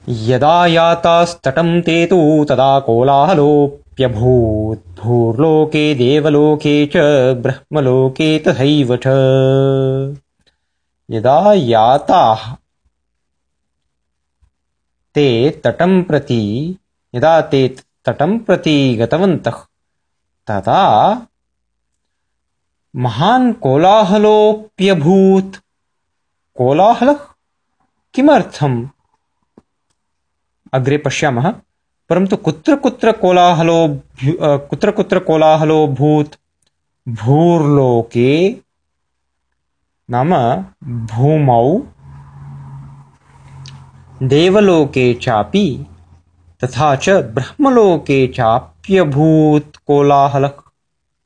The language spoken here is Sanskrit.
यदा यातास्तटं ते तु तदा कोलाहलोऽप्यभूत् भूर्लोके देवलोके च ब्रह्मलोके तथैव च। यदा याताः ते तटं प्रति यदा ते तटं प्रति गतवन्तः तदा महान् कोलाहलोऽप्यभूत्। कोलाहलः किमर्थम् अग्रे पश्यामः, परन्तु कुत्र कुत्र कोलाहलोऽभूत्? भूर्लोके नाम भूमौ, देवलोके चापि तथा च ब्रह्मलोके चाप्यभूत् कोलाहलः।